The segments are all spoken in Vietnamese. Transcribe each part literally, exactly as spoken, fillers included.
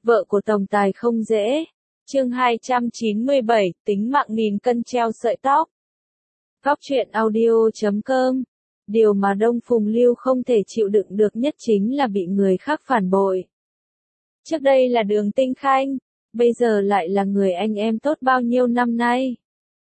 Vợ của tổng tài không dễ. Chương hai trăm chín mươi bảy, tính mạng nghìn cân treo sợi tóc. Góc truyện audio chấm com. Điều mà Đông Phùng Lưu không thể chịu đựng được nhất chính là bị người khác phản bội. Trước đây là Đường Tinh Khanh, bây giờ lại là người anh em tốt bao nhiêu năm nay.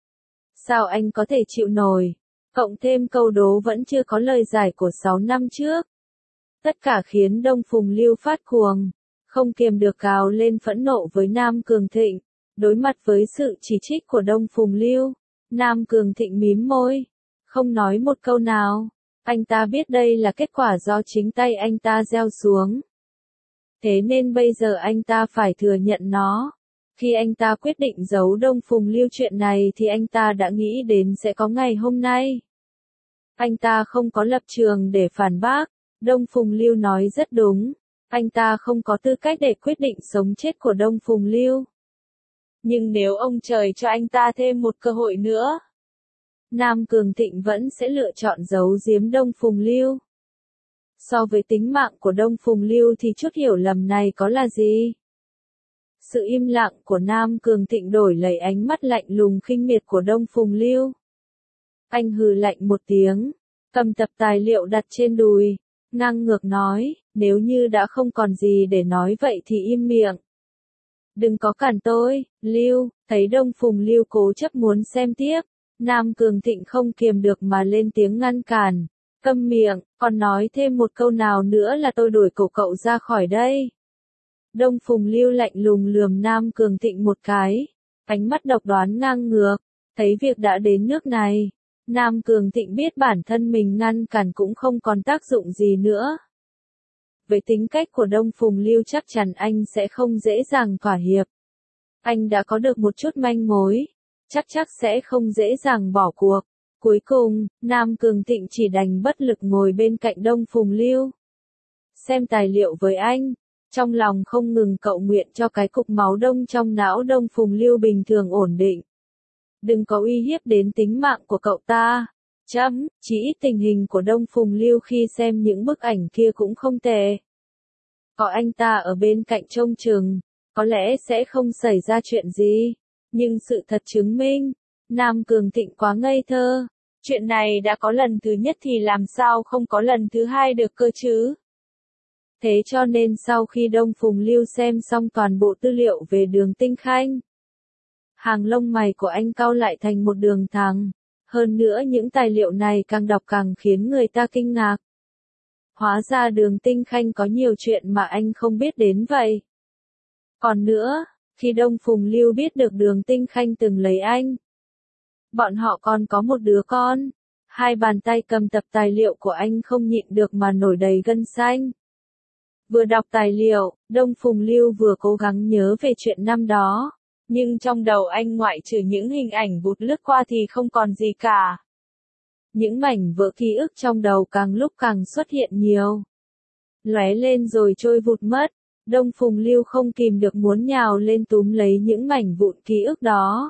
Sao anh có thể chịu nổi? Cộng thêm câu đố vẫn chưa có lời giải của sáu năm trước. Tất cả khiến Đông Phùng Lưu phát cuồng, không kiềm được gào lên phẫn nộ với Nam Cường Thịnh. Đối mặt với sự chỉ trích của Đông Phùng Lưu, Nam Cường Thịnh mím môi, không nói một câu nào. Anh ta biết đây là kết quả do chính tay anh ta gieo xuống. Thế nên bây giờ anh ta phải thừa nhận nó. Khi anh ta quyết định giấu Đông Phùng Lưu chuyện này thì anh ta đã nghĩ đến sẽ có ngày hôm nay. Anh ta không có lập trường để phản bác. Đông Phùng Lưu nói rất đúng. Anh ta không có tư cách để quyết định sống chết của Đông Phùng Lưu. Nhưng nếu ông trời cho anh ta thêm một cơ hội nữa, Nam Cường Thịnh vẫn sẽ lựa chọn giấu giếm Đông Phùng Lưu. So với tính mạng của Đông Phùng Lưu thì chút hiểu lầm này có là gì? Sự im lặng của Nam Cường Thịnh đổi lấy ánh mắt lạnh lùng khinh miệt của Đông Phùng Lưu. Anh hừ lạnh một tiếng, cầm tập tài liệu đặt trên đùi, ngang ngược nói, nếu như đã không còn gì để nói vậy thì im miệng. Đừng có cản tôi, Lưu. Thấy Đông Phùng Lưu cố chấp muốn xem tiếp, Nam Cường Thịnh không kiềm được mà lên tiếng ngăn cản. Câm miệng, còn nói thêm một câu nào nữa là tôi đuổi cậu cậu ra khỏi đây. Đông Phùng Lưu lạnh lùng lườm Nam Cường Thịnh một cái, ánh mắt độc đoán ngang ngược. Thấy việc đã đến nước này, Nam Cường Thịnh biết bản thân mình ngăn cản cũng không còn tác dụng gì nữa. Với tính cách của Đông Phùng Lưu chắc chắn anh sẽ không dễ dàng thỏa hiệp. Anh đã có được một chút manh mối, chắc chắc sẽ không dễ dàng bỏ cuộc. Cuối cùng, Nam Cường Thịnh chỉ đành bất lực ngồi bên cạnh Đông Phùng Lưu. Xem tài liệu với anh, trong lòng không ngừng cầu nguyện cho cái cục máu đông trong não Đông Phùng Lưu bình thường ổn định. Đừng có uy hiếp đến tính mạng của cậu ta. Chấm, chỉ ít tình hình của Đông Phùng Lưu khi xem những bức ảnh kia cũng không tệ. Có anh ta ở bên cạnh trông chừng, có lẽ sẽ không xảy ra chuyện gì. Nhưng sự thật chứng minh, Nam Cường Thịnh quá ngây thơ. Chuyện này đã có lần thứ nhất thì làm sao không có lần thứ hai được cơ chứ? Thế cho nên sau khi Đông Phùng Lưu xem xong toàn bộ tư liệu về Đường Tinh Khanh, hàng lông mày của anh cau lại thành một đường thẳng. Hơn nữa những tài liệu này càng đọc càng khiến người ta kinh ngạc. Hóa ra Đường Tinh Khanh có nhiều chuyện mà anh không biết đến vậy. Còn nữa, khi Đông Phùng Lưu biết được Đường Tinh Khanh từng lấy anh, bọn họ còn có một đứa con. Hai bàn tay cầm tập tài liệu của anh không nhịn được mà nổi đầy gân xanh. Vừa đọc tài liệu, Đông Phùng Lưu vừa cố gắng nhớ về chuyện năm đó. Nhưng trong đầu anh ngoại trừ những hình ảnh vụt lướt qua thì không còn gì cả. Những mảnh vỡ ký ức trong đầu càng lúc càng xuất hiện nhiều. Lóe lên rồi trôi vụt mất. Đông Phùng Lưu không kìm được muốn nhào lên túm lấy những mảnh vụn ký ức đó.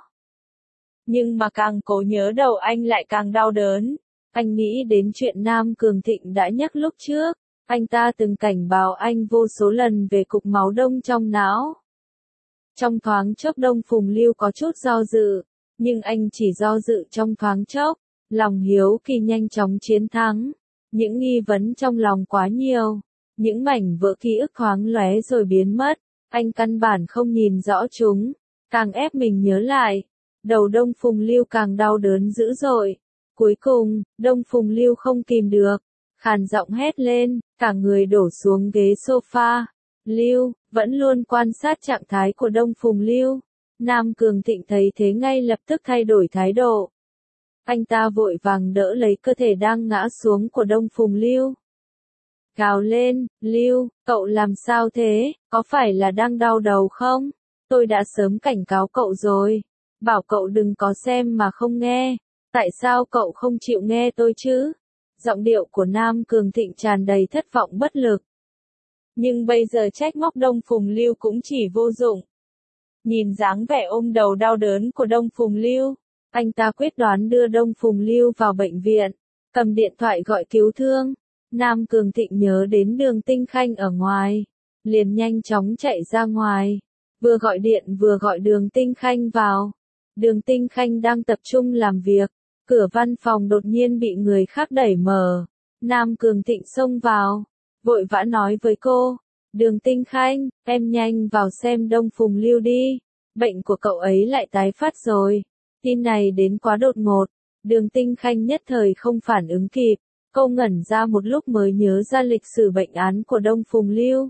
Nhưng mà càng cố nhớ đầu anh lại càng đau đớn. Anh nghĩ đến chuyện Nam Cường Thịnh đã nhắc lúc trước. Anh ta từng cảnh báo anh vô số lần về cục máu đông trong não. Trong thoáng chốc Đông Phùng Lưu có chút do dự, nhưng anh chỉ do dự trong thoáng chốc, lòng hiếu kỳ nhanh chóng chiến thắng. Những nghi vấn trong lòng quá nhiều, những mảnh vỡ ký ức thoáng lóe rồi biến mất, anh căn bản không nhìn rõ chúng, càng ép mình nhớ lại, đầu Đông Phùng Lưu càng đau đớn dữ dội. Cuối cùng, Đông Phùng Lưu không kìm được, khàn giọng hét lên, cả người đổ xuống ghế sofa. Lưu, vẫn luôn quan sát trạng thái của Đông Phùng Lưu. Nam Cường Thịnh thấy thế ngay lập tức thay đổi thái độ. Anh ta vội vàng đỡ lấy cơ thể đang ngã xuống của Đông Phùng Lưu. Gào lên, Lưu, cậu làm sao thế, có phải là đang đau đầu không? Tôi đã sớm cảnh cáo cậu rồi. Bảo cậu đừng có xem mà không nghe. Tại sao cậu không chịu nghe tôi chứ? Giọng điệu của Nam Cường Thịnh tràn đầy thất vọng bất lực. Nhưng bây giờ trách móc Đông Phùng Lưu cũng chỉ vô dụng. Nhìn dáng vẻ ôm đầu đau đớn của Đông Phùng Lưu, anh ta quyết đoán đưa Đông Phùng Lưu vào bệnh viện, cầm điện thoại gọi cứu thương. Nam Cường Thịnh nhớ đến Đường Tinh Khanh ở ngoài, liền nhanh chóng chạy ra ngoài. Vừa gọi điện vừa gọi Đường Tinh Khanh vào. Đường Tinh Khanh đang tập trung làm việc. Cửa văn phòng đột nhiên bị người khác đẩy mở. Nam Cường Thịnh xông vào. Vội vã nói với cô. Đường Tinh Khanh, em nhanh vào xem Đông Phùng Lưu đi. Bệnh của cậu ấy lại tái phát rồi. Tin này đến quá đột ngột. Đường Tinh Khanh nhất thời không phản ứng kịp. Cô ngẩn ra một lúc mới nhớ ra lịch sử bệnh án của Đông Phùng Lưu.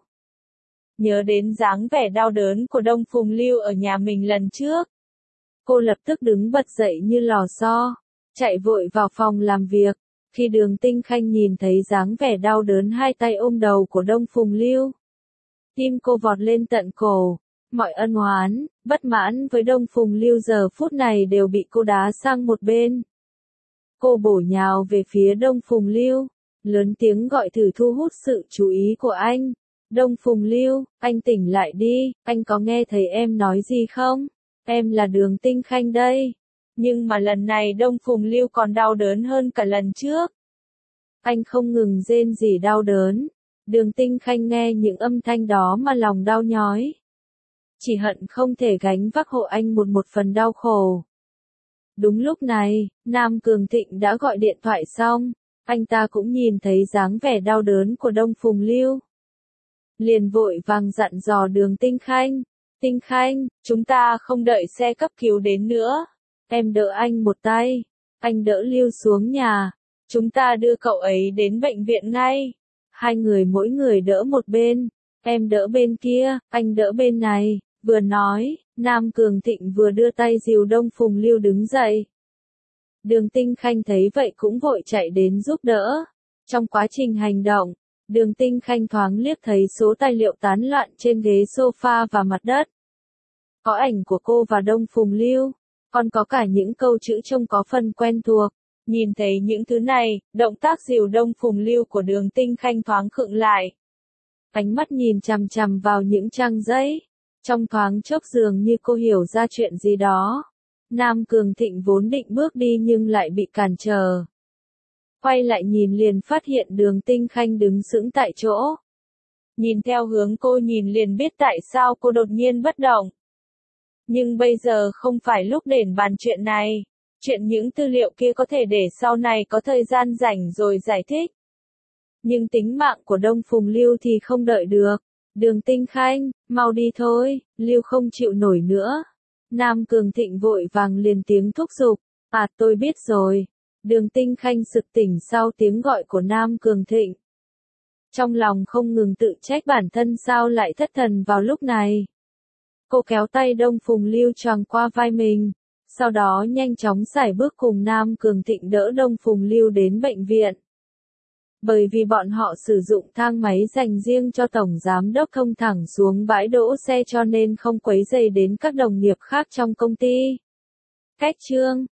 Nhớ đến dáng vẻ đau đớn của Đông Phùng Lưu ở nhà mình lần trước. Cô lập tức đứng bật dậy như lò xo, chạy vội vào phòng làm việc. Khi Đường Tinh Khanh nhìn thấy dáng vẻ đau đớn hai tay ôm đầu của Đông Phùng Lưu, tim cô vọt lên tận cổ. Mọi ân oán, bất mãn với Đông Phùng Lưu giờ phút này đều bị cô đá sang một bên. Cô bổ nhào về phía Đông Phùng Lưu, lớn tiếng gọi thử thu hút sự chú ý của anh. Đông Phùng Lưu, anh tỉnh lại đi, anh có nghe thấy em nói gì không? Em là Đường Tinh Khanh đây. Nhưng mà lần này Đông Phùng Lưu còn đau đớn hơn cả lần trước. Anh không ngừng rên rỉ đau đớn. Đường Tinh Khanh nghe những âm thanh đó mà lòng đau nhói. Chỉ hận không thể gánh vác hộ anh một một phần đau khổ. Đúng lúc này, Nam Cường Thịnh đã gọi điện thoại xong. Anh ta cũng nhìn thấy dáng vẻ đau đớn của Đông Phùng Lưu. Liền vội vàng dặn dò Đường Tinh Khanh. Tinh Khanh, chúng ta không đợi xe cấp cứu đến nữa. Em đỡ anh một tay. Anh đỡ Lưu xuống nhà. Chúng ta đưa cậu ấy đến bệnh viện ngay. Hai người mỗi người đỡ một bên. Em đỡ bên kia, anh đỡ bên này. Vừa nói, Nam Cường Thịnh vừa đưa tay dìu Đông Phùng Lưu đứng dậy. Đường Tinh Khanh thấy vậy cũng vội chạy đến giúp đỡ. Trong quá trình hành động, Đường Tinh Khanh thoáng liếc thấy số tài liệu tán loạn trên ghế sofa và mặt đất. Có ảnh của cô và Đông Phùng Lưu, còn có cả những câu chữ trông có phần quen thuộc. Nhìn thấy những thứ này, động tác dìu Đông Phùng Lưu của Đường Tinh Khanh thoáng khựng lại. Ánh mắt nhìn chằm chằm vào những trang giấy. Trong thoáng chốc dường như cô hiểu ra chuyện gì đó. Nam Cường Thịnh vốn định bước đi nhưng lại bị cản trở. Quay lại nhìn liền phát hiện Đường Tinh Khanh đứng sững tại chỗ. Nhìn theo hướng cô nhìn liền biết tại sao cô đột nhiên bất động. Nhưng bây giờ không phải lúc để bàn chuyện này. Chuyện những tư liệu kia có thể để sau này có thời gian rảnh rồi giải thích. Nhưng tính mạng của Đông Phùng Lưu thì không đợi được. Đường Tinh Khanh, mau đi thôi, Lưu không chịu nổi nữa. Nam Cường Thịnh vội vàng liền tiếng thúc giục. À tôi biết rồi. Đường Tinh Khanh sực tỉnh sau tiếng gọi của Nam Cường Thịnh. Trong lòng không ngừng tự trách bản thân sao lại thất thần vào lúc này. Cô kéo tay Đông Phùng Lưu choàng qua vai mình. Sau đó nhanh chóng sải bước cùng Nam Cường Thịnh đỡ Đông Phùng Lưu đến bệnh viện. Bởi vì bọn họ sử dụng thang máy dành riêng cho Tổng Giám đốc thông thẳng xuống bãi đỗ xe cho nên không quấy rầy đến các đồng nghiệp khác trong công ty. Cách chương